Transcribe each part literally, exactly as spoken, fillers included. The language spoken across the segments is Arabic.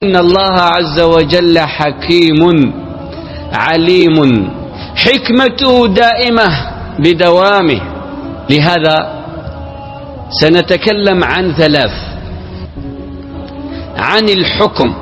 إن الله عز وجل حكيم عليم، حكمته دائمة بدوامه. لهذا سنتكلم عن ثلاث: عن الحكم،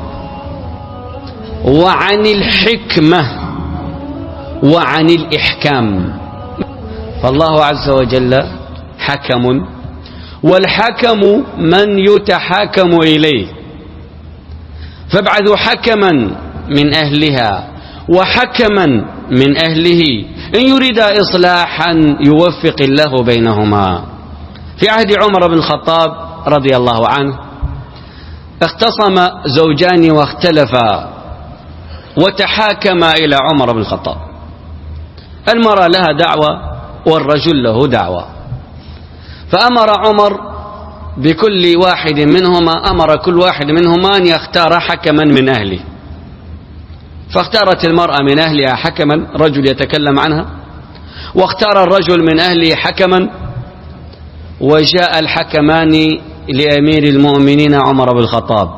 وعن الحكمة، وعن الإحكام. فالله عز وجل حكم، والحكم من يتحاكم إليه، فابعثوا حكما من أهلها وحكما من أهله إن يريد إصلاحا يوفق الله بينهما. في عهد عمر بن الخطاب رضي الله عنه اختصم زوجان واختلفا وتحاكما إلى عمر بن الخطاب. المرأة لها دعوة والرجل له دعوة، فأمر عمر بكل واحد منهما أمر كل واحد منهما أن يختار حكما من أهله. فاختارت المرأة من أهلها حكما، رجل يتكلم عنها، واختار الرجل من أهله حكما، وجاء الحكمان لأمير المؤمنين عمر بن الخطاب،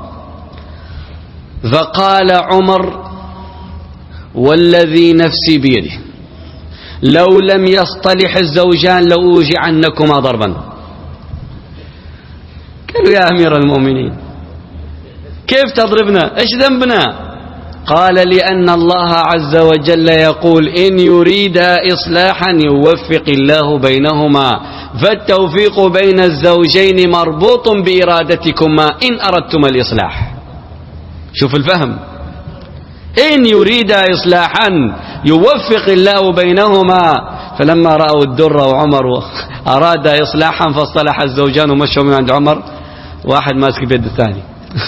فقال عمر: والذي نفسي بيده لو لم يصطلح الزوجان لأوجعنكما ضربا. قالوا: يا أمير المؤمنين كيف تضربنا؟ إيش ذنبنا؟ قال: لأن الله عز وجل يقول: إن يريد إصلاحا يوفق الله بينهما، فالتوفيق بين الزوجين مربوط بإرادتكما إن أردتم الإصلاح. شوف الفهم، إن يريد إصلاحا يوفق الله بينهما. فلما رأوا الدر وعمر أراد إصلاحا فاصطلح الزوجان ومشوا من عند عمر، واحد ماسك بيد الثاني.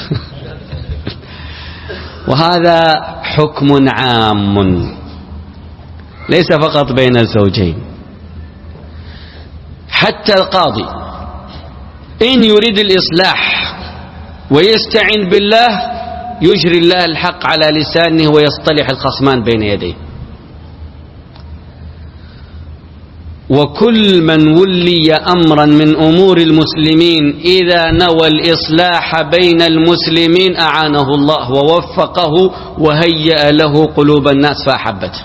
وهذا حكم عام ليس فقط بين الزوجين، حتى القاضي إن يريد الإصلاح ويستعين بالله يجري الله الحق على لسانه ويصطلح الخصمان بين يديه. وكل من ولي أمرا من أمور المسلمين إذا نوى الإصلاح بين المسلمين أعانه الله ووفقه وهيأ له قلوب الناس فأحبته.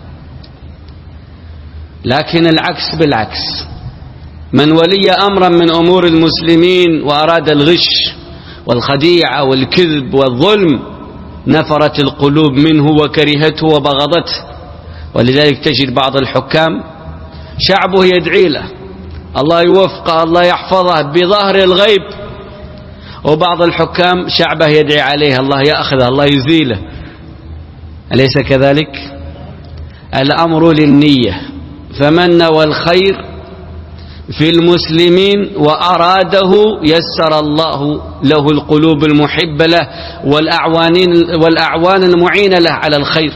لكن العكس بالعكس، من ولي أمرا من أمور المسلمين وأراد الغش والخديعة والكذب والظلم نفرت القلوب منه وكرهته وبغضته. ولذلك تجد بعض الحكام شعبه يدعي له الله يوفقه الله يحفظه بظهر الغيب، وبعض الحكام شعبه يدعي عليه الله يأخذه الله يزيله. أليس كذلك؟ الأمر للنية، فمن نوى الخير في المسلمين وأراده يسر الله له القلوب المحبة له والأعوان المعينة له على الخير،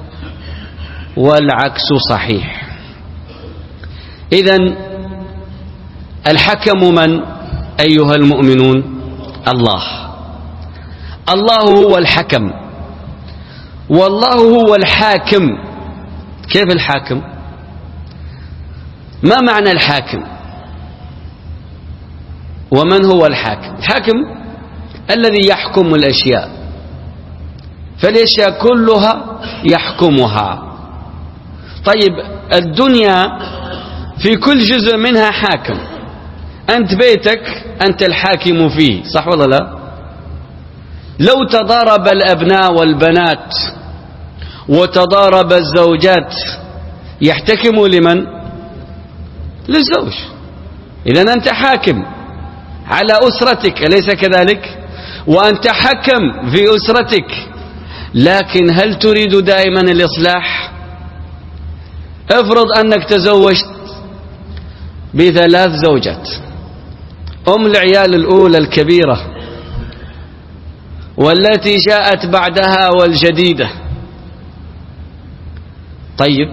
والعكس صحيح. إذن الحكم من أيها المؤمنون؟ الله. الله هو الحكم، والله هو الحاكم. كيف الحاكم؟ ما معنى الحاكم؟ ومن هو الحاكم؟ الحاكم الذي يحكم الأشياء، فالأشياء كلها يحكمها. طيب الدنيا في كل جزء منها حاكم، أنت بيتك أنت الحاكم فيه، صح ولا لا؟ لو تضارب الأبناء والبنات وتضارب الزوجات يحتكموا لمن؟ للزوج. إذن أنت حاكم على أسرتك، أليس كذلك؟ وأنت حكم في أسرتك. لكن هل تريد دائما الإصلاح؟ افرض أنك تزوجت بثلاث زوجات، أم العيال الأولى الكبيرة والتي جاءت بعدها والجديدة. طيب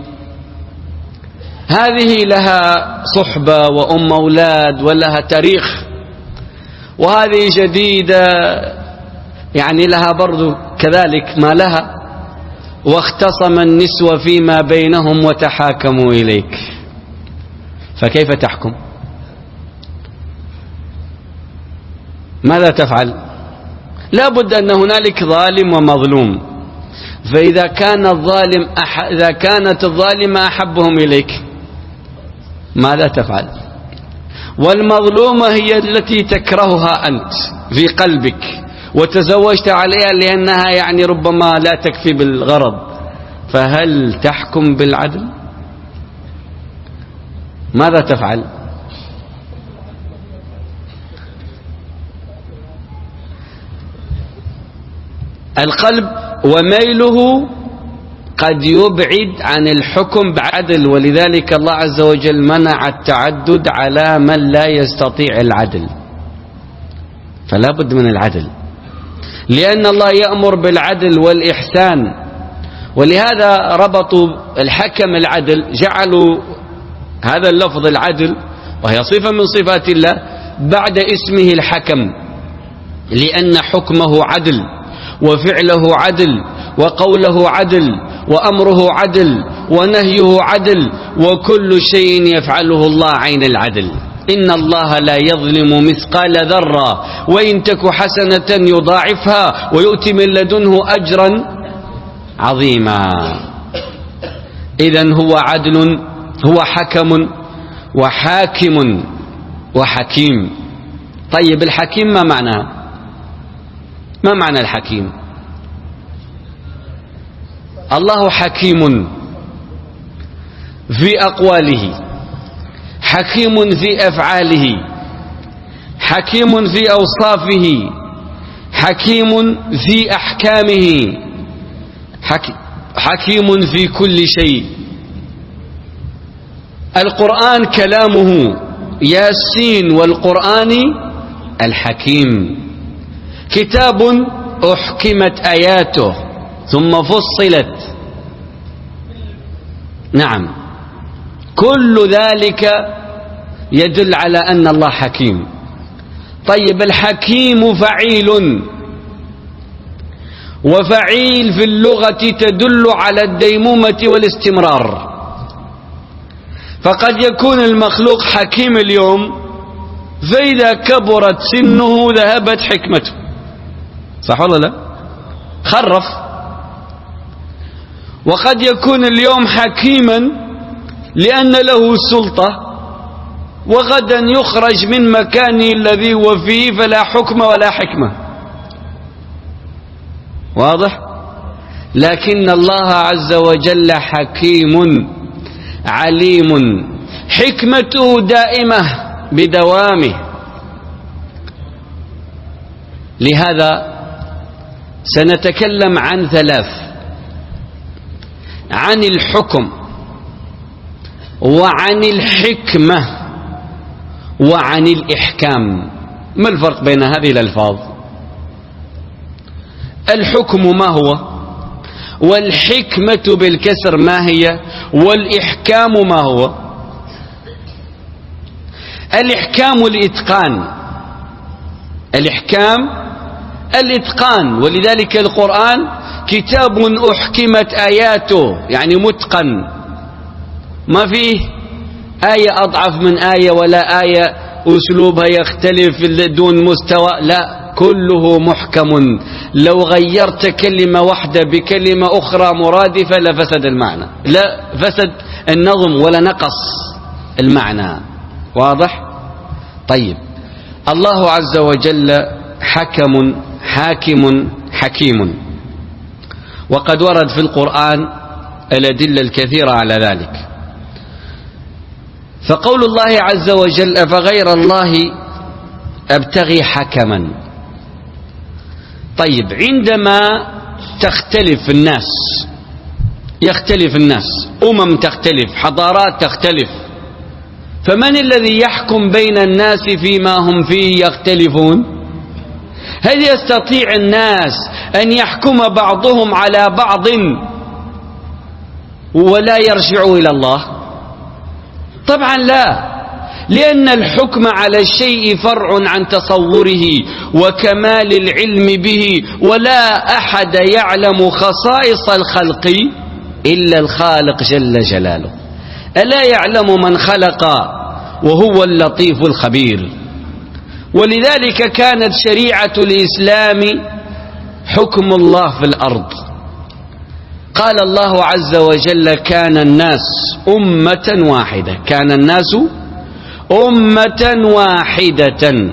هذه لها صحبة وأم أولاد ولها تاريخ، وهذه جديدة يعني لها برضو كذلك ما لها، واختصم النسوة فيما بينهم وتحاكموا إليك، فكيف تحكم؟ ماذا تفعل؟ لا بد أن هنالك ظالم ومظلوم. فإذا كان الظالم أح... إذا كانت الظالمة أحبهم إليك ماذا تفعل؟ والمظلومة هي التي تكرهها أنت في قلبك وتزوجت عليها لأنها يعني ربما لا تكفي بالغرض، فهل تحكم بالعدل؟ ماذا تفعل؟ القلب وميله قد يبعد عن الحكم بعدل، ولذلك الله عز وجل منع التعدد على من لا يستطيع العدل. فلا بد من العدل، لأن الله يأمر بالعدل والإحسان، ولهذا ربطوا الحكم العدل، جعلوا هذا اللفظ العدل وهي صفة من صفات الله بعد اسمه الحكم، لأن حكمه عدل وفعله عدل وقوله عدل وأمره عدل ونهيه عدل، وكل شيء يفعله الله عين العدل. إن الله لا يظلم مثقال ذرة وإن تك حسنة يضاعفها ويؤتي من لدنه أجرا عظيما. إذن هو عدل، هو حكم وحاكم وحكيم. طيب الحكيم ما معناه؟ ما معنى الحكيم؟ الله حكيم في أقواله، حكيم في أفعاله، حكيم في أوصافه، حكيم في أحكامه، حكيم في كل شيء. القرآن كلامه ياسين والقرآن الحكيم، كتاب أحكمت آياته ثم فصلت. نعم، كل ذلك يدل على أن الله حكيم. طيب الحكيم فعيل، وفعيل في اللغة تدل على الديمومة والاستمرار، فقد يكون المخلوق حكيم اليوم فإذا كبرت سنه ذهبت حكمته، صح ولا لا؟ خرف. وقد يكون اليوم حكيما لأن له سلطة، وغدا يخرج من مكانه الذي هو فيه فلا حكم ولا حكمة. واضح؟ لكن الله عز وجل حكيم عليم، حكمته دائمة بدوامه. لهذا سنتكلم عن ثلاث: عن الحكم وعن الحكمة وعن الإحكام. ما الفرق بين هذه الألفاظ؟ الحكم ما هو؟ والحكمة بالكسر ما هي؟ والإحكام ما هو؟ الإحكام الإتقان، الإحكام الإتقان، ولذلك القرآن كتاب أحكمت آياته، يعني متقن، ما فيه آية أضعف من آية ولا آية أسلوبها يختلف دون مستوى، لا، كله محكم. لو غيرت كلمة واحدة بكلمة أخرى مرادفة لفسد المعنى، لا فسد النظم ولا نقص المعنى. واضح؟ طيب، الله عز وجل حكم حاكم حكيم، وقد ورد في القرآن الأدلة الكثيرة على ذلك. فقول الله عز وجل: أفغير الله أبتغي حكما. طيب، عندما تختلف الناس، يختلف الناس، أمم تختلف، حضارات تختلف، فمن الذي يحكم بين الناس فيما هم فيه يختلفون؟ هل يستطيع الناس أن يحكم بعضهم على بعض ولا يرجعوا إلى الله؟ طبعا لا، لأن الحكم على الشيء فرع عن تصوره وكمال العلم به، ولا أحد يعلم خصائص الخلق إلا الخالق جل جلاله. ألا يعلم من خلق وهو اللطيف الخبير. ولذلك كانت شريعة الإسلام حكم الله في الأرض. قال الله عز وجل: كان الناس أمة واحدة. كان الناس أمة واحدة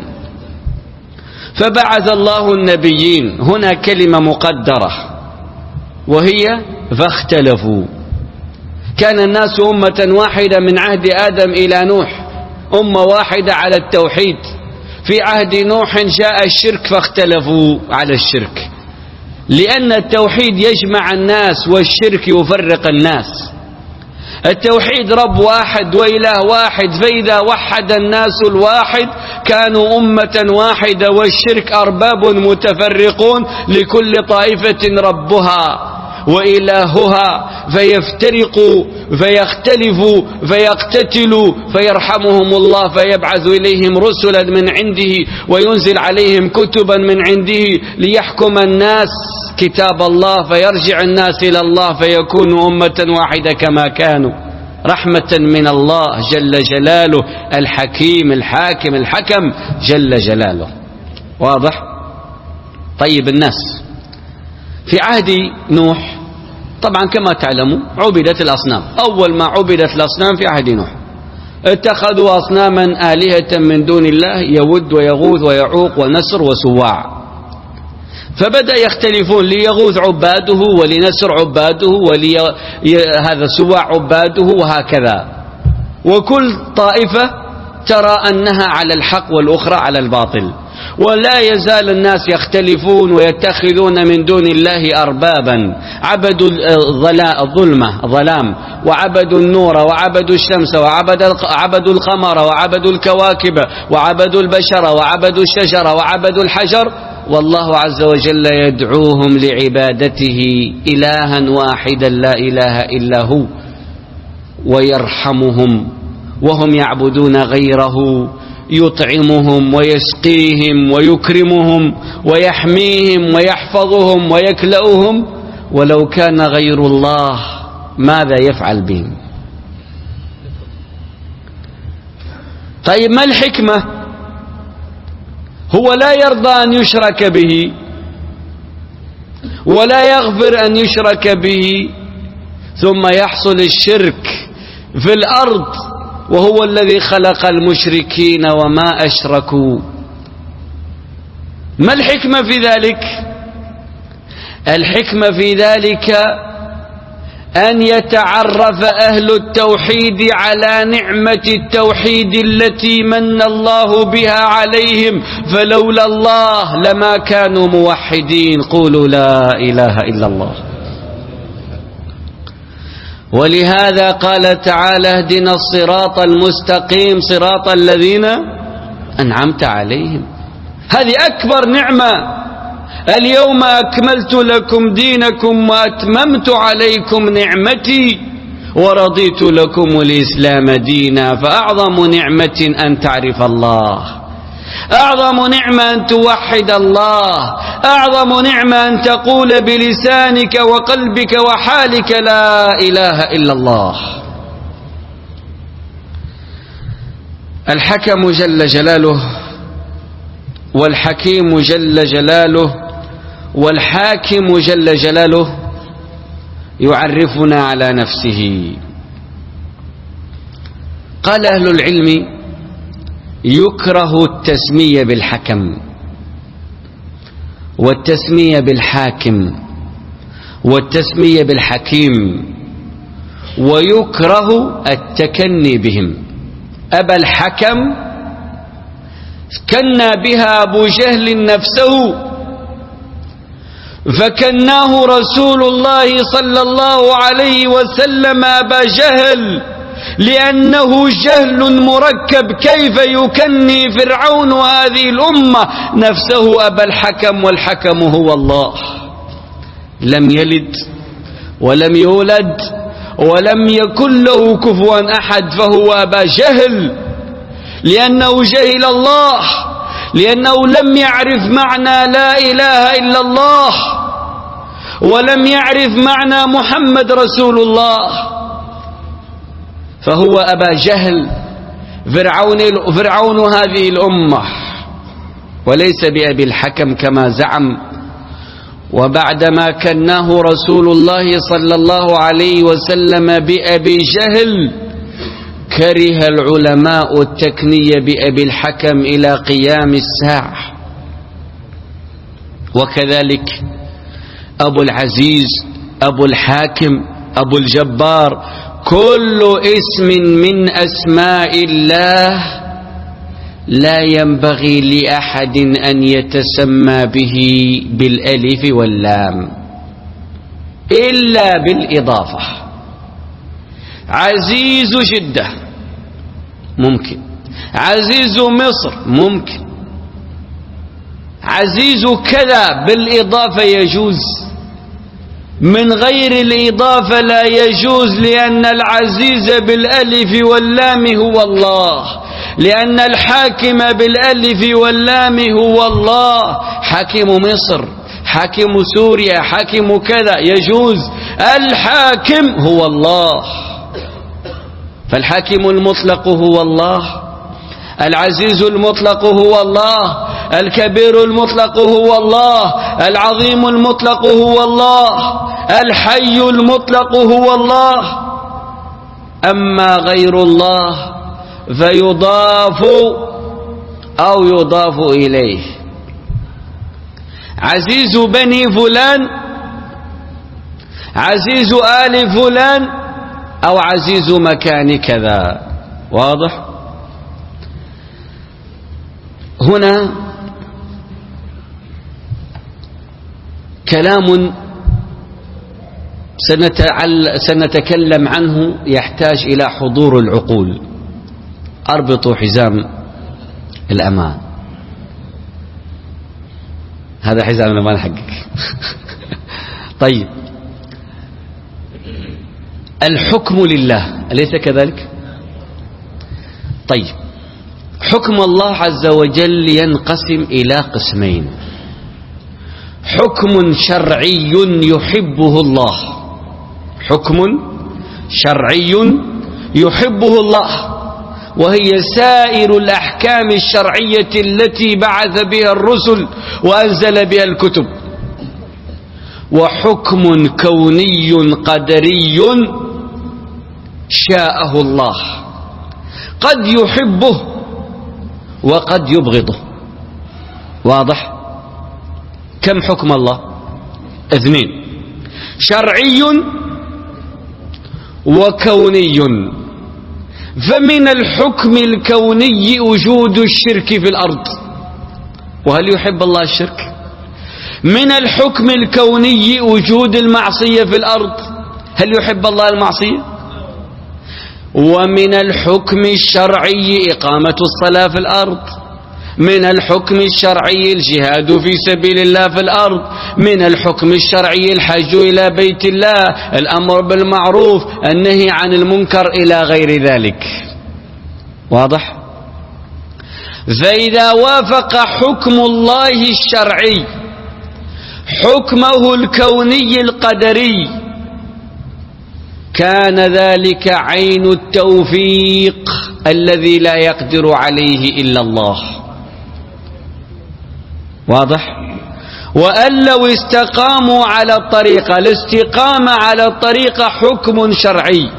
فبعث الله النبيين. هنا كلمة مقدرة وهي فاختلفوا. كان الناس أمة واحدة من عهد آدم إلى نوح، أمة واحدة على التوحيد. في عهد نوح جاء الشرك فاختلفوا على الشرك، لأن التوحيد يجمع الناس والشرك يفرق الناس. التوحيد رب واحد وإله واحد، فإذا وحد الناس الواحد كانوا أمة واحدة، والشرك أرباب متفرقون لكل طائفة ربها وإلهها، فيفترقوا فيختلفوا فيقتتلوا فيرحمهم الله فيبعث إليهم رسلا من عنده وينزل عليهم كتبا من عنده ليحكم الناس كتاب الله، فيرجع الناس إلى الله فيكونوا أمة واحدة كما كانوا، رحمة من الله جل جلاله، الحكيم الحاكم الحكم جل جلاله. واضح؟ طيب، الناس في عهد نوح طبعا كما تعلموا عبدت الأصنام. أول ما عبدت الأصنام في عهد نوح اتخذوا أصناما آلهة من دون الله، يود ويغوث ويعوق ونسر وسواع. فبدأ يختلفون، ليغوث عباده ولنسر عباده ولهذا سواع عباده وهكذا، وكل طائفة ترى أنها على الحق والأخرى على الباطل. ولا يزال الناس يختلفون ويتخذون من دون الله أربابا، عبدوا الظلمة ظلام، وعبدوا النور، وعبدوا الشمس، وعبدوا القمر، وعبدوا الكواكب، وعبدوا البشر، وعبدوا الشجر، وعبدوا الحجر، والله عز وجل يدعوهم لعبادته إلها واحدا لا إله إلا هو، ويرحمهم وهم يعبدون غيره، يطعمهم ويسقيهم ويكرمهم ويحميهم ويحفظهم ويكلأهم، ولو كان غير الله ماذا يفعل بهم؟ طيب، ما الحكمة؟ هو لا يرضى أن يشرك به ولا يغفر أن يشرك به، ثم يحصل الشرك في الأرض وهو الذي خلق المشركين وما أشركوا. ما الحكمة في ذلك؟ الحكمة في ذلك أن يتعرف أهل التوحيد على نعمة التوحيد التي من الله بها عليهم، فلولا الله لما كانوا موحدين. قولوا لا إله إلا الله. ولهذا قال تعالى: اهدنا الصراط المستقيم صراط الذين أنعمت عليهم. هذه أكبر نعمة. اليوم أكملت لكم دينكم وأتممت عليكم نعمتي ورضيت لكم الإسلام دينا. فأعظم نعمة أن تعرف الله، أعظم نعمة أن توحد الله، أعظم نعمة أن تقول بلسانك وقلبك وحالك لا إله إلا الله. الحكم جل جلاله والحكيم جل جلاله والحاكم جل جلاله يعرفنا على نفسه. قال أهل العلم: يكره التسمية بالحكم والتسمية بالحاكم والتسمية بالحكيم، ويكره التكني بهم. أبا الحكم كنى بها أبو جهل نفسه، فكناه رسول الله صلى الله عليه وسلم أبا جهل، لأنه جهل مركب. كيف يكني فرعون هذه الأمة نفسه أبا الحكم، والحكم هو الله، لم يلد ولم يولد ولم يكن له كفوا أحد، فهو أبا جهل لأنه جهل الله، لأنه لم يعرف معنى لا إله إلا الله، ولم يعرف معنى محمد رسول الله، فهو أبا جهل فرعون, فرعون هذه الأمة، وليس بأبي الحكم كما زعم. وبعدما كناه رسول الله صلى الله عليه وسلم بأبي جهل كره العلماء التكنية بأبي الحكم إلى قيام الساعة. وكذلك أبو العزيز، أبو الحاكم، أبو الجبار، كل اسم من أسماء الله لا ينبغي لأحد أن يتسمى به بالألف واللام إلا بالإضافة. عزيز جدة ممكن، عزيز مصر ممكن، عزيز كذا بالإضافة يجوز، من غير الإضافة لا يجوز، لأن العزيز بالألف واللام هو الله، لأن الحاكم بالألف واللام هو الله. حاكم مصر، حاكم سوريا، حاكم كذا يجوز، الحاكم هو الله. فالحاكم المطلق هو الله، العزيز المطلق هو الله، الكبير المطلق هو الله، العظيم المطلق هو الله، الحي المطلق هو الله. أما غير الله فيضاف أو يضاف إليه. عزيز بني فلان، عزيز آل فلان، أو عزيز مكان كذا. واضح؟ هنا كلام سنتكلم عنه يحتاج إلى حضور العقول. أربطوا حزام الأمان. هذا حزام الأمان حقك. طيب، الحكم لله أليس كذلك؟ طيب، حكم الله عز وجل ينقسم إلى قسمين: حكم شرعي يحبه الله، حكم شرعي يحبه الله، وهي سائر الأحكام الشرعية التي بعث بها الرسل وأنزل بها الكتب. وحكم كوني قدري شاءه الله، قد يحبه وقد يبغضه. واضح؟ كم حكم الله؟ اثنين: شرعي وكوني. فمن الحكم الكوني وجود الشرك في الأرض، وهل يحب الله الشرك؟ من الحكم الكوني وجود المعصية في الأرض، هل يحب الله المعصية؟ ومن الحكم الشرعي إقامة الصلاة في الأرض، من الحكم الشرعي الجهاد في سبيل الله في الأرض، من الحكم الشرعي الحج إلى بيت الله، الأمر بالمعروف، النهي عن المنكر إلى غير ذلك. واضح؟ فإذا وافق حكم الله الشرعي حكمه الكوني القدري كان ذلك عين التوفيق الذي لا يقدر عليه إلا الله. واضح؟ وأن لو استقاموا على الطريقة، الاستقامة على الطريقة حكم شرعي،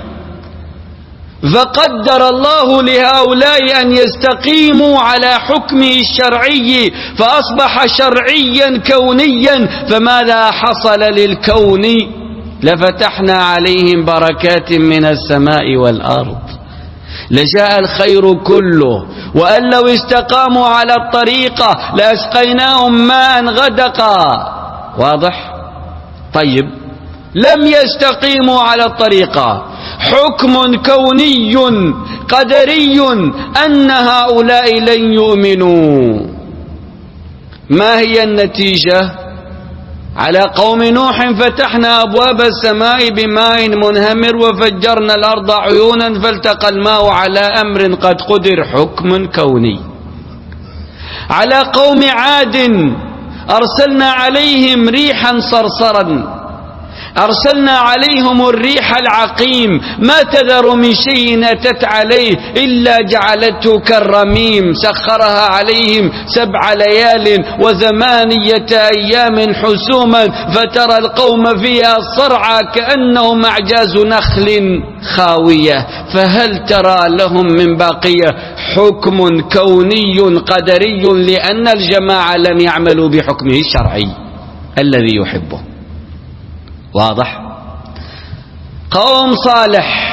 فقدر الله لهؤلاء أن يستقيموا على حكمه الشرعي فأصبح شرعيا كونيا، فماذا حصل للكون؟ لفتحنا عليهم بركات من السماء والأرض، لجاء الخير كله. وأن لو استقاموا على الطريقة لأسقيناهم ماء غدقا. واضح؟ طيب، لم يستقيموا على الطريقة، حكم كوني قدري أن هؤلاء لن يؤمنوا. ما هي النتيجة؟ على قوم نوح فتحنا أبواب السماء بماء منهمر وفجرنا الأرض عيونا فالتقى الماء على أمر قد قدر، حكم كوني. على قوم عاد أرسلنا عليهم ريحا صرصرا أرسلنا عليهم الريح العقيم ما تذر من شيء أتت عليه إلا جعلته كالرميم سخرها عليهم سبع ليال وثمانية أيام حسوما فترى القوم فيها صرعى كأنهم أعجاز نخل خاوية فهل ترى لهم من باقية. حكم كوني قدري لأن الجماعة لم يعملوا بحكمه الشرعي الذي يحبه. واضح؟ قوم صالح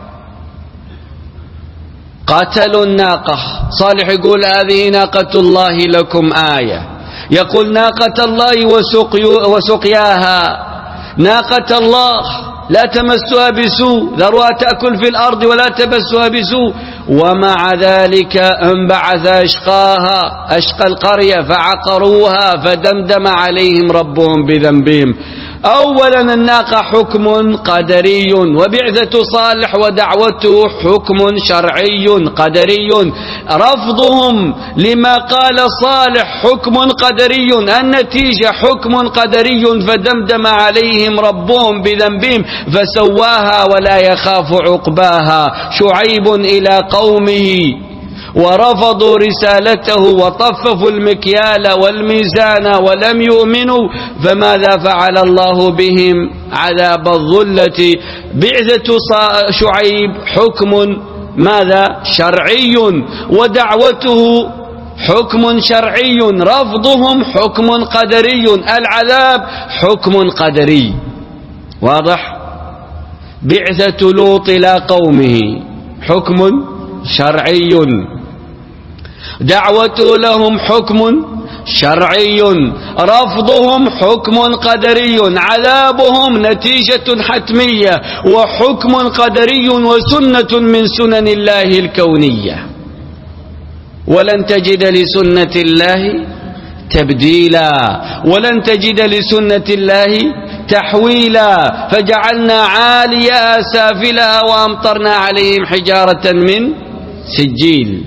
قتلوا الناقة، صالح يقول هذه ناقة الله لكم آية، يقول ناقة الله وسقياها، ناقة الله لا تمسها بسوء ذروها تأكل في الأرض ولا تمسها بسوء، ومع ذلك انبعث أشقاها أشقى القرية فعقروها فدمدم عليهم ربهم بذنبهم. أولا الناقة حكم قدري، وبعثة صالح ودعوته حكم شرعي قدري. رفضهم لما قال صالح حكم قدري، النتيجة حكم قدري فدمدم عليهم ربهم بذنبهم فسواها ولا يخاف عقباها. شعيب إلى قومه ورفضوا رسالته وطففوا المكيال والميزان ولم يؤمنوا فماذا فعل الله بهم؟ عذاب الظلة. بعثة شعيب حكم ماذا؟ شرعي، ودعوته حكم شرعي، رفضهم حكم قدري، العذاب حكم قدري. واضح؟ بعثة لوط إلى قومه حكم شرعي، دعوته لهم حكم شرعي، رفضهم حكم قدري، عذابهم نتيجة حتمية وحكم قدري وسنة من سنن الله الكونية. ولن تجد لسنة الله تبديلا ولن تجد لسنة الله تحويلا. فجعلنا عاليها سافلها وأمطرنا عليهم حجارة من سجيل.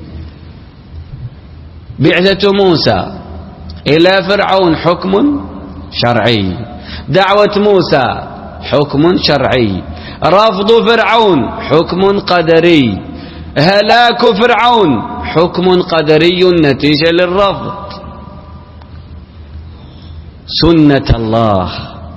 بعثة موسى إلى فرعون حكم شرعي، دعوة موسى حكم شرعي، رفض فرعون حكم قدري، هلاك فرعون حكم قدري نتيجة للرفض. سنة الله،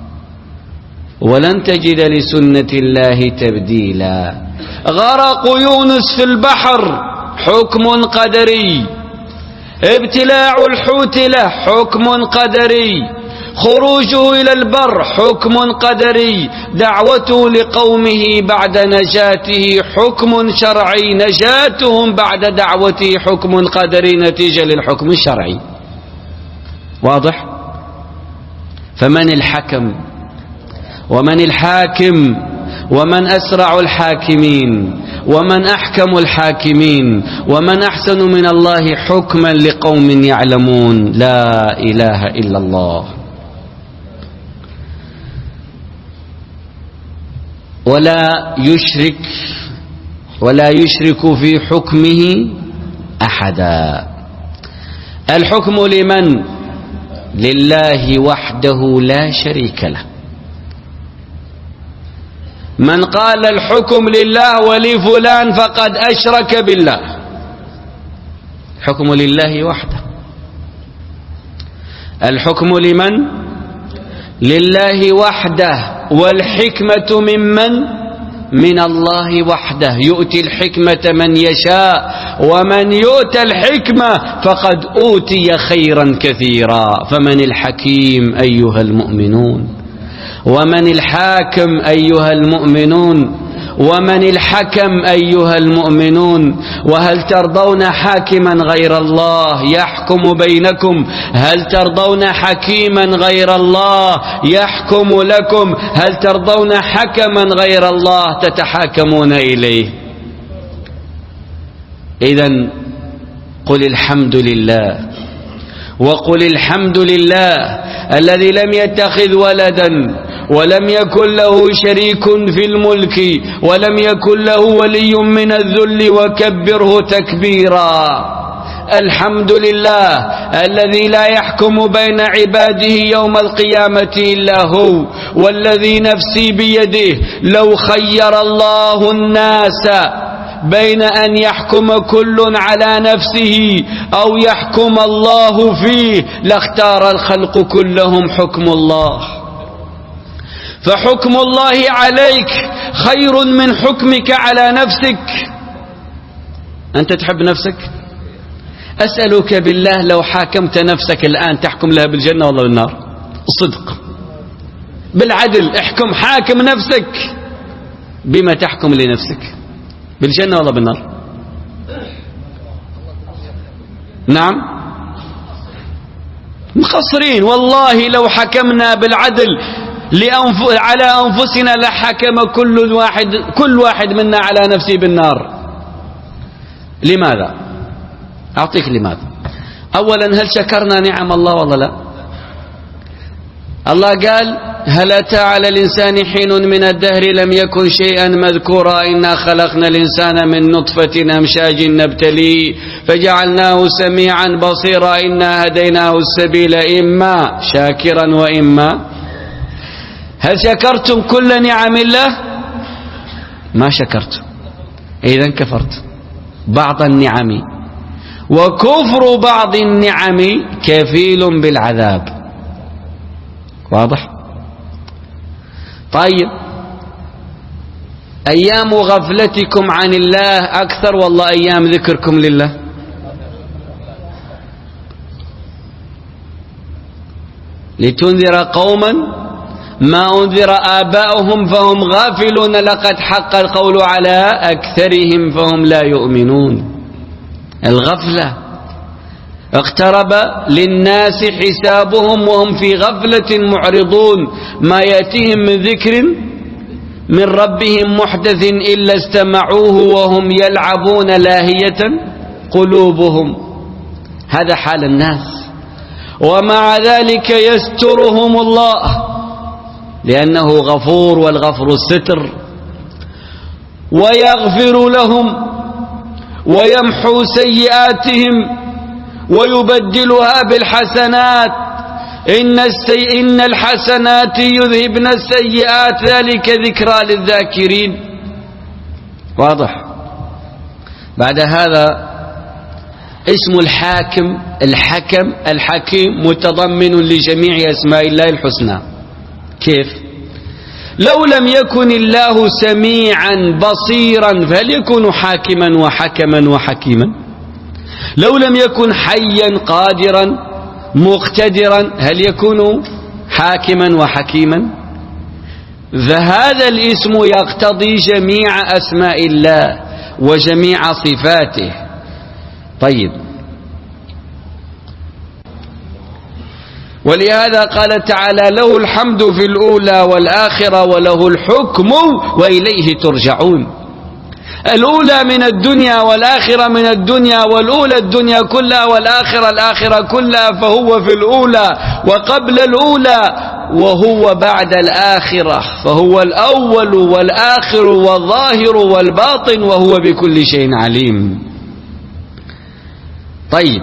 ولن تجد لسنة الله تبديلا. غرق يونس في البحر حكم قدري، ابتلاع الحوت له حكم قدري، خروجه إلى البر حكم قدري، دعوته لقومه بعد نجاته حكم شرعي، نجاتهم بعد دعوته حكم قدري نتيجة للحكم الشرعي. واضح؟ فمن الحكم ومن الحاكم ومن أسرع الحاكمين ومن أحكم الحاكمين ومن أحسن من الله حكما لقوم يعلمون. لا إله إلا الله. ولا يشرك ولا يشرك في حكمه أحدا. الحكم لمن؟ لله وحده لا شريك له. من قال الحكم لله ولفلان فقد أشرك بالله. الحكم لله وحده. الحكم لمن؟ لله وحده. والحكمة ممن؟ من الله وحده. يؤتي الحكمة من يشاء ومن يؤتى الحكمة فقد أوتي خيرا كثيرا. فمن الحكيم أيها المؤمنون؟ ومن الحاكم أيها المؤمنون؟ ومن الحكم أيها المؤمنون؟ وهل ترضون حاكما غير الله يحكم بينكم؟ هل ترضون حكيما غير الله يحكم لكم؟ هل ترضون حكما غير الله تتحاكمون إليه؟ إذن قل الحمد لله، وقل الحمد لله الذي لم يتخذ ولدا ولم يكن له شريك في الملك ولم يكن له ولي من الذل وكبره تكبيرا. الحمد لله الذي لا يحكم بين عباده يوم القيامة إلا هو، والذي نفسي بيده لو خير الله الناس بين أن يحكم كل على نفسه أو يحكم الله فيه لاختار الخلق كلهم حكم الله. فحكم الله عليك خير من حكمك على نفسك. أنت تحب نفسك؟ أسألك بالله لو حاكمت نفسك الآن تحكم لها بالجنة ولا بالنار؟ الصدق بالعدل احكم، حاكم نفسك بما تحكم لنفسك، بالجنة ولا بالنار؟ نعم مخسرين. والله لو حكمنا بالعدل لأنف... على أنفسنا لحكم كل واحد كل واحد منا على نفسه بالنار. لماذا؟ أعطيك لماذا. أولا هل شكرنا نعم الله ولا لا؟ الله قال هل أتى على الإنسان حين من الدهر لم يكن شيئا مذكورا إنا خلقنا الإنسان من نطفة أمشاج نبتليه فجعلناه سميعا بصيرا إنا هديناه السبيل إما شاكرا وإما. هل شكرتم كل نعم الله؟ ما شكرتم، إذن كفرت بعض النعم، وكفر بعض النعم كفيل بالعذاب. واضح؟ طيب أيام غفلتكم عن الله أكثر والله أيام ذكركم لله؟ لتنذر قوما ما أنذر آباؤهم فهم غافلون لقد حق القول على أكثرهم فهم لا يؤمنون. الغفلة اقترب للناس حسابهم وهم في غفلة معرضون، ما يأتيهم من ذكر من ربهم محدث إلا استمعوه وهم يلعبون لاهية قلوبهم. هذا حال الناس، ومع ذلك يسترهم الله لأنه غفور والغفر الستر، ويغفر لهم ويمحو سيئاتهم ويبدلها بالحسنات. إن, السي... إن الحسنات يذهبن السيئات ذلك ذكرى للذاكرين. واضح؟ بعد هذا اسم الحاكم الحكم الحكيم متضمن لجميع أسماء الله الحسنى. كيف؟ لو لم يكن الله سميعا بصيرا فهل يكون حاكما وحكما وحكيما؟ لو لم يكن حيا قادرا مقتدرا هل يكون حاكما وحكيما؟ فهذا الاسم يقتضي جميع أسماء الله وجميع صفاته. طيب، ولهذا قال تعالى له الحمد في الأولى والآخرة وله الحكم وإليه ترجعون. الأولى من الدنيا والآخرة من الدنيا، والأولى الدنيا كلها والآخرة الآخرة كلها، فهو في الأولى وقبل الأولى وهو بعد الآخرة، فهو الأول والآخر والظاهر والباطن وهو بكل شيء عليم. طيب،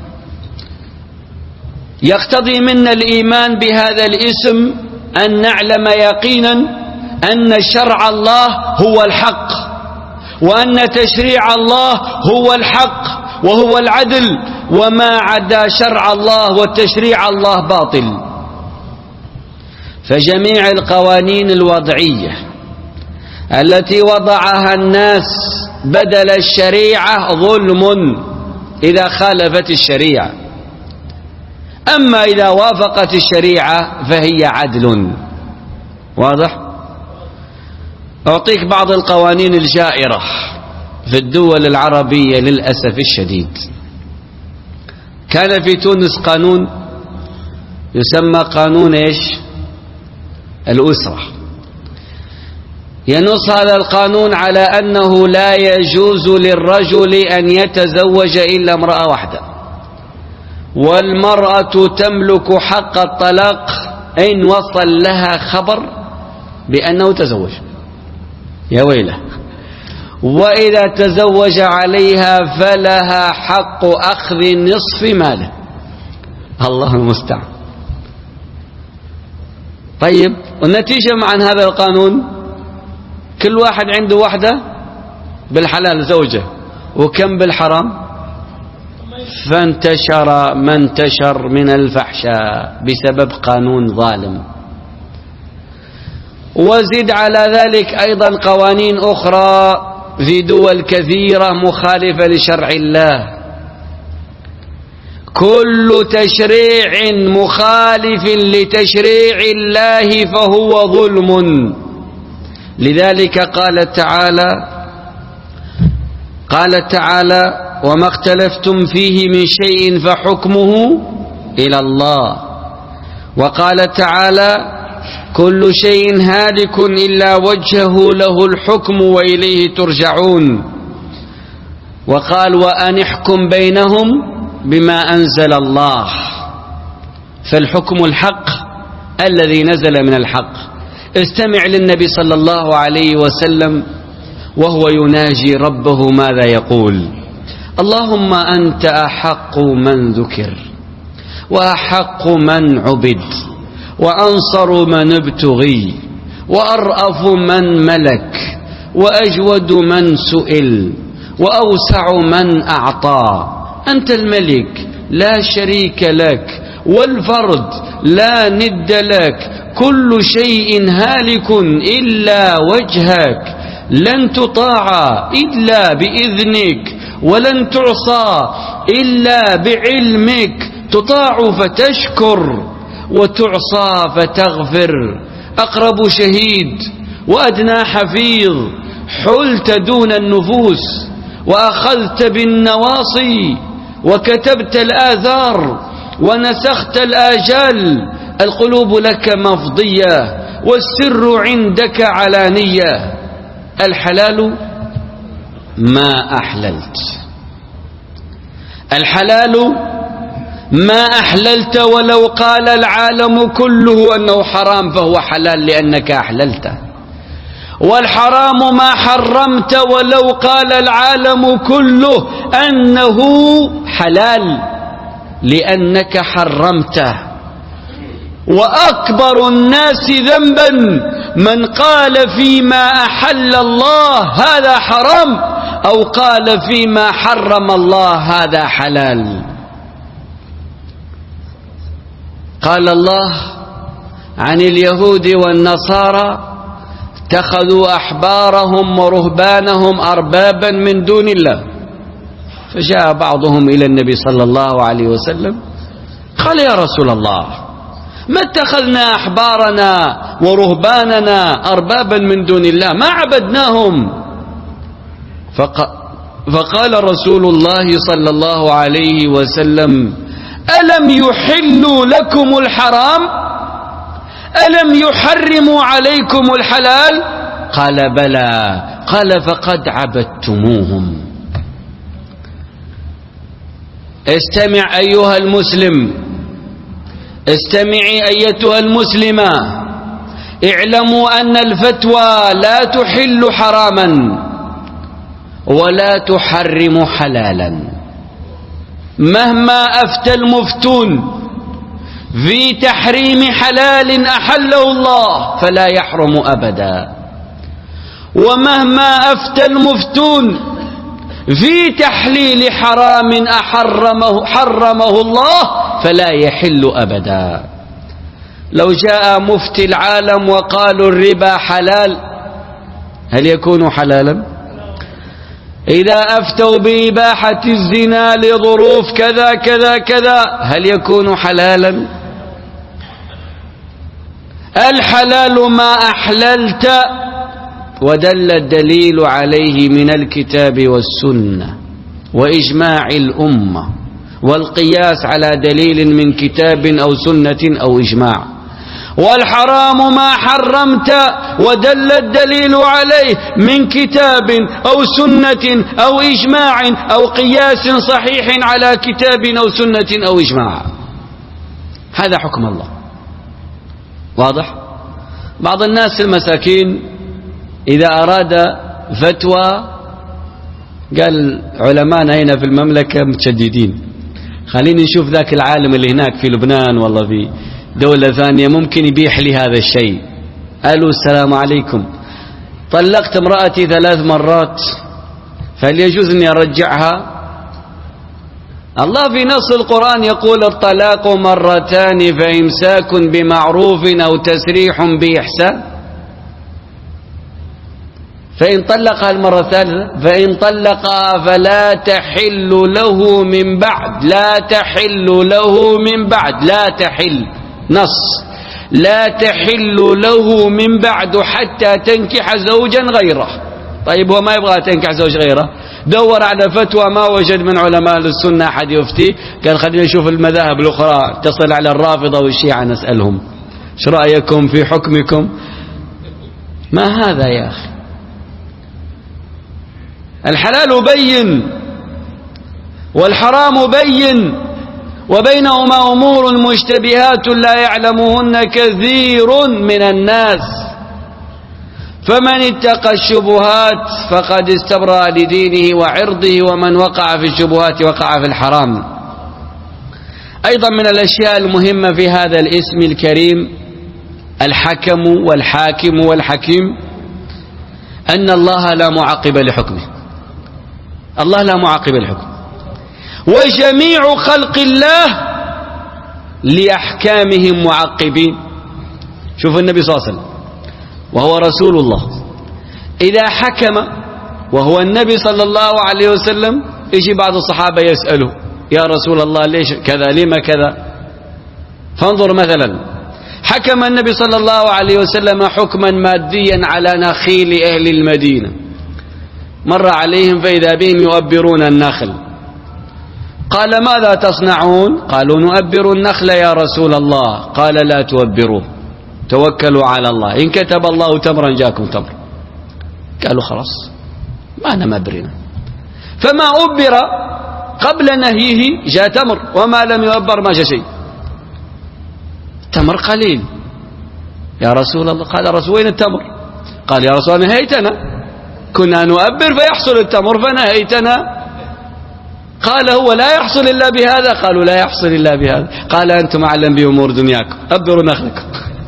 يقتضي منا الإيمان بهذا الاسم أن نعلم يقينا أن شرع الله هو الحق، وأن تشريع الله هو الحق وهو العدل، وما عدا شرع الله وتشريع الله باطل. فجميع القوانين الوضعية التي وضعها الناس بدل الشريعة ظلم إذا خالفت الشريعة، أما إذا وافقت الشريعة فهي عدل. واضح؟ أعطيك بعض القوانين الجائرة في الدول العربية للأسف الشديد. كان في تونس قانون يسمى قانون إيش؟ الأسرة. ينص هذا القانون على أنه لا يجوز للرجل أن يتزوج إلا امرأة واحدة، والمرأة تملك حق الطلاق إن وصل لها خبر بأنه تزوج. يا ويله. وإذا تزوج عليها فلها حق أخذ نصف ماله. الله المستعان. طيب، والنتيجة عن هذا القانون كل واحد عنده واحدة بالحلال زوجة، وكم بالحرام؟ فانتشر ما انتشر من الفحشاء بسبب قانون ظالم. وزد على ذلك أيضا قوانين أخرى في دول كثيرة مخالفة لشرع الله. كل تشريع مخالف لتشريع الله فهو ظلم. لذلك قال تعالى قال تعالى وما اختلفتم فيه من شيء فحكمه إلى الله. وقال تعالى كل شيء هالك إلا وجهه له الحكم وإليه ترجعون. وقال وأن احكم بينهم بما أنزل الله. فالحكم الحق الذي نزل من الحق. استمع للنبي صلى الله عليه وسلم وهو يناجي ربه ماذا يقول؟ اللهم أنت أحق من ذكر، وأحق من عبد، وأنصر من ابتغي، وأرأف من ملك، وأجود من سئل، وأوسع من أعطى. أنت الملك لا شريك لك، والفرد لا ند لك، كل شيء هالك إلا وجهك، لن تطاع إلا بإذنك، ولن تعصى إلا بعلمك، تطاع فتشكر وتعصى فتغفر. أقرب شهيد وأدنى حفيظ، حلت دون النفوس وأخذت بالنواصي وكتبت الآثار ونسخت الآجال. القلوب لك مفضية والسر عندك علانية. الحلال ما أحللت، الحلال ما أحللت، ولو قال العالم كله أنه حرام فهو حلال لأنك أحللته. والحرام ما حرمت، ولو قال العالم كله أنه حلال لأنك حرمته. وأكبر الناس ذنبا من قال فيما أحل الله هذا حرام، أو قال فيما حرم الله هذا حلال. قال الله عن اليهود والنصارى اتخذوا أحبارهم ورهبانهم أربابا من دون الله. فجاء بعضهم إلى النبي صلى الله عليه وسلم قال يا رسول الله ما اتخذنا أحبارنا ورهباننا أربابا من دون الله، ما عبدناهم. فقال رسول الله صلى الله عليه وسلم ألم يحلوا لكم الحرام؟ ألم يحرموا عليكم الحلال؟ قال بلى. قال فقد عبدتموهم. استمع أيها المسلم، استمعي أيتها المسلمة، اعلموا أن الفتوى لا تحل حراما ولا تحرم حلالا. مهما أفتى المفتون في تحريم حلال أحله الله فلا يحرم أبدا، ومهما أفتى المفتون في تحليل حرام أحرمه حرمه الله فلا يحل أبدا. لو جاء مفتي العالم وقالوا الربا حلال هل يكون حلالا؟ إذا أفتوا بإباحة الزنا لظروف كذا كذا كذا هل يكون حلالا؟ الحلال ما أحللت، ودل الدليل عليه من الكتاب والسنة وإجماع الأمة والقياس على دليل من كتاب أو سنة أو إجماع. والحرام ما حرمت، ودل الدليل عليه من كتاب أو سنة أو إجماع أو قياس صحيح على كتاب أو سنة أو إجماع. هذا حكم الله. واضح؟ بعض الناس المساكين إذا أراد فتوى قال علماءنا هنا في المملكة متشددين، خليني نشوف ذاك العالم اللي هناك في لبنان والله في دولة ثانية ممكن يبيح لي هذا الشيء. قالوا السلام عليكم، طلقت امرأتي ثلاث مرات فهل يجوز أني أرجعها؟ الله في نص القرآن يقول الطلاق مرتان فإمساك بمعروف أو تسريح بإحسان. فإن طلقها المرة الثالثة فإن طلقها فلا تحل له من بعد، لا تحل له من بعد، لا تحل نص، لا تحل له من بعد حتى تنكح زوجا غيره. طيب هو ما يبغى تنكح زوج غيره، دور على فتوى ما وجد من علماء السنة أحد يفتي، قال خلينا نشوف المذاهب الأخرى، اتصل على الرافضة والشيعة نسألهم ايش رأيكم في حكمكم. ما هذا يا أخي؟ الحلال بين والحرام بين، وبينهما أمور مشتبهات لا يعلمهن كثير من الناس، فمن اتقى الشبهات فقد استبرأ لدينه وعرضه، ومن وقع في الشبهات وقع في الحرام. أيضا من الأشياء المهمة في هذا الاسم الكريم الحكم والحاكم والحكيم أن الله لا معقب لحكمه، الله لا معقب لحكمه، وجميع خلق الله لأحكامهم معقبين. شوف النبي صلى الله عليه وسلم وهو رسول الله إذا حكم وهو النبي صلى الله عليه وسلم يجي بعض الصحابة يسأله يا رسول الله ليش كذا، لما كذا؟ فانظر مثلا حكم النبي صلى الله عليه وسلم حكما ماديا على نخيل أهل المدينة، مر عليهم فإذا بهم يؤبرون النخل، قال ماذا تصنعون؟ قالوا نؤبر النخل يا رسول الله، قال لا تؤبروه، توكلوا على الله، إن كتب الله تمرا جاكم تمر. قالوا خلاص ما أنا مبرنا، فما أبر قبل نهيه جاء تمر، وما لم يؤبر ما جاء شيء، تمر قليل يا رسول الله. قال رسول وين التمر؟ قال يا رسول الله نهيتنا، كنا نؤبر فيحصل التمر فنهيتنا. قال هو لا يحصل إلا بهذا؟ قالوا لا يحصل إلا بهذا. قال أنتم أعلم بأمور دنياكم، أبروا نخلكم.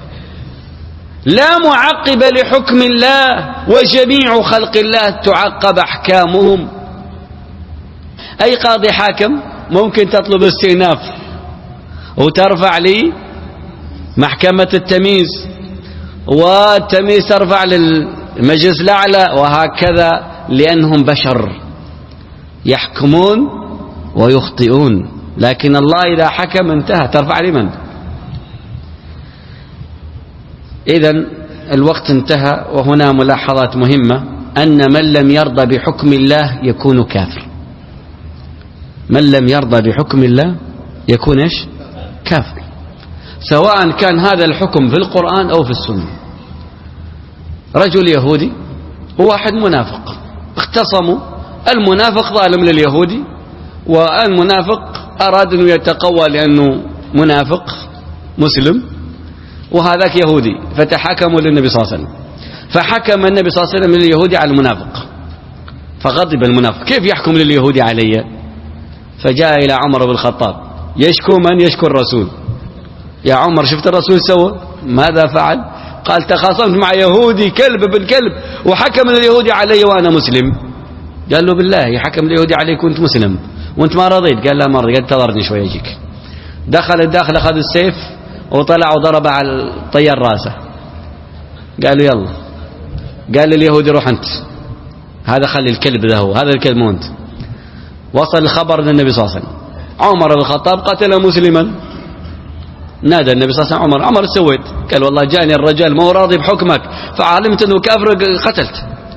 لا معقب لحكم الله، وجميع خلق الله تعقب أحكامهم. أي قاضي حاكم ممكن تطلب استئناف وترفع لي محكمة التمييز، والتمييز ترفع للمجلس الأعلى، وهكذا، لأنهم بشر يحكمون ويخطئون، لكن الله إذا حكم انتهى، ترفع لمن؟ إذن الوقت انتهى. وهنا ملاحظات مهمة، أن من لم يرضى بحكم الله يكون كافر، من لم يرضى بحكم الله يكون إيش؟ كافر، سواء كان هذا الحكم في القرآن أو في السنة. رجل يهودي وواحد منافق اختصموا، المنافق ظالم لليهودي، والمنافق أراد أن يتقوى لأنه منافق مسلم، وهذاك يهودي، فتحكموا للنبي صلى الله عليه وسلم، فحكم النبي صلى الله عليه وسلم لليهودي على المنافق، فغضب المنافق، كيف يحكم لليهودي علي؟ فجاء إلى عمر بن الخطاب يشكو من؟ يشكو الرسول. يا عمر شفت الرسول سوى ماذا فعل؟ قال تخاصمت مع يهودي كلب ابن كلب وحكم اليهودي علي وأنا مسلم. قال له بالله حكم اليهودي عليك وانت مسلم وانت ما رضيت؟ قال لا ما رضيت، انتظرني شوي يجيك. دخل الداخل أخذ السيف وطلع وضرب على الطيار راسه. قالوا يلا، قال لليهودي روح أنت، هذا خلي الكلب ذا هو، هذا الكلب مو أنت. وصل الخبر للنبي صلى الله عليه وسلم، عمر بن الخطاب قتل مسلما. نادى النبي صلى الله عليه وسلم عمر، عمر سويت؟ قال والله جاني الرجال ما هو راضي بحكمك، فعلمت أنه كافر قتلت.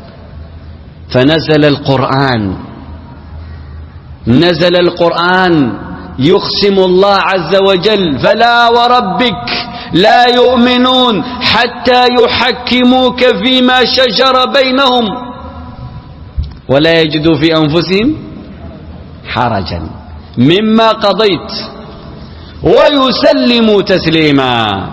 فنزل القرآن، نزل القرآن يقسم الله عز وجل فلا وربك لا يؤمنون حتى يحكموك فيما شجر بينهم ولا يجدوا في أنفسهم حرجا مما قضيت ويسلموا تسليما.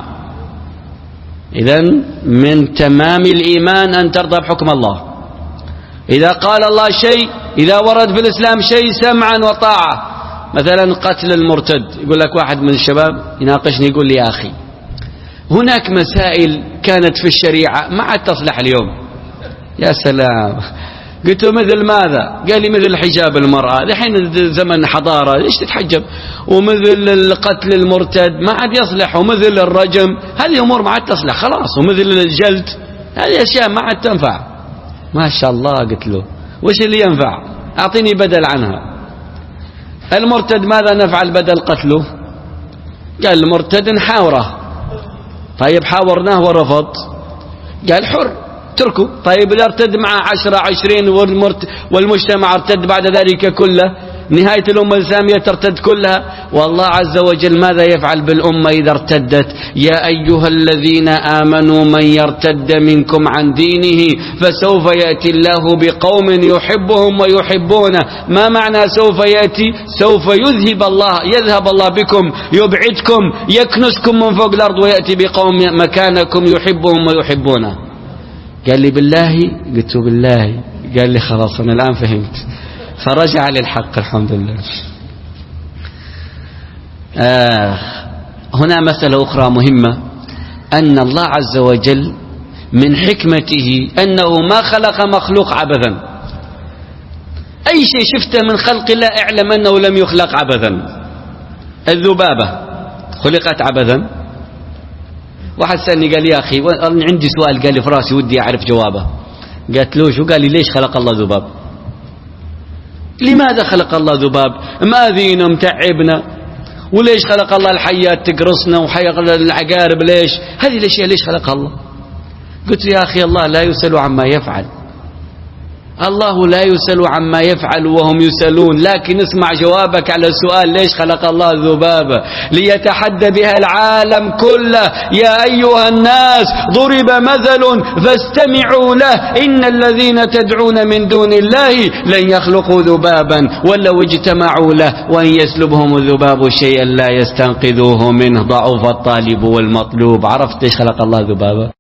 إذن من تمام الإيمان أن ترضى بحكم الله. إذا قال الله شيء إذا ورد في الإسلام شيء سمعا وطاعة. مثلا قتل المرتد، يقول لك واحد من الشباب يناقشني يقول لي يا أخي هناك مسائل كانت في الشريعة ما عاد تصلح اليوم. يا سلام. قلت له مثل ماذا؟ قال لي مثل حجاب المرأة، الحين زمن حضارة ليش تتحجب، ومثل القتل المرتد ما عاد يصلح، ومثل الرجم، هذه أمور ما عاد تصلح خلاص، ومثل الجلد هذه أشياء ما عاد تنفع. ما شاء الله. قلت له وش اللي ينفع؟ أعطيني بدل عنها. المرتد ماذا نفعل بدل قتله؟ قال المرتد نحاوره. طيب حاورناه ورفض، قال حر تركه. طيب إذا ارتد معه عشرة عشرين والمجتمع ارتد بعد ذلك كله، نهاية الأمة الإسلامية ترتد كلها. والله عز وجل ماذا يفعل بالأمة إذا ارتدت؟ يا أيها الذين آمنوا من يرتد منكم عن دينه فسوف يأتي الله بقوم يحبهم ويحبونه. ما معنى سوف يأتي؟ سوف يذهب الله يذهب الله بكم، يبعدكم، يكنسكم من فوق الأرض، ويأتي بقوم مكانكم يحبهم ويحبونه. قال لي بالله؟ قلت له بالله. قال لي خلاص أنا الآن فهمت، فرجع للحق الحمد لله. آه هنا مسألة أخرى مهمة، أن الله عز وجل من حكمته أنه ما خلق مخلوق عبثا. أي شيء شفته من خلق الله اعلم أنه لم يخلق عبثا. الذبابة خلقت عبثا؟ واحد سألني قال يا أخي عندي سؤال، قال لي في راسي ودي أعرف جوابه. قالت له شو؟ قال لي ليش خلق الله ذباب؟ لماذا خلق الله ذباب؟ ماذينا متعبنا، وليش خلق الله الحيات تقرصنا وحيق العقارب؟ ليش هذه الأشياء ليش خلقها الله؟ قلت يا أخي الله لا يسأل عما يفعل، الله لا يسأل عما يفعل وهم يسألون. لكن اسمع جوابك على السؤال ليش خلق الله الذبابة؟ ليتحدى بها العالم كله. يا أيها الناس ضرب مثل فاستمعوا له إن الذين تدعون من دون الله لن يخلقوا ذبابا ولو اجتمعوا له وإن يسلبهم الذباب شيئا لا يستنقذوه منه ضعف الطالب والمطلوب. عرفت ليش خلق الله ذبابة؟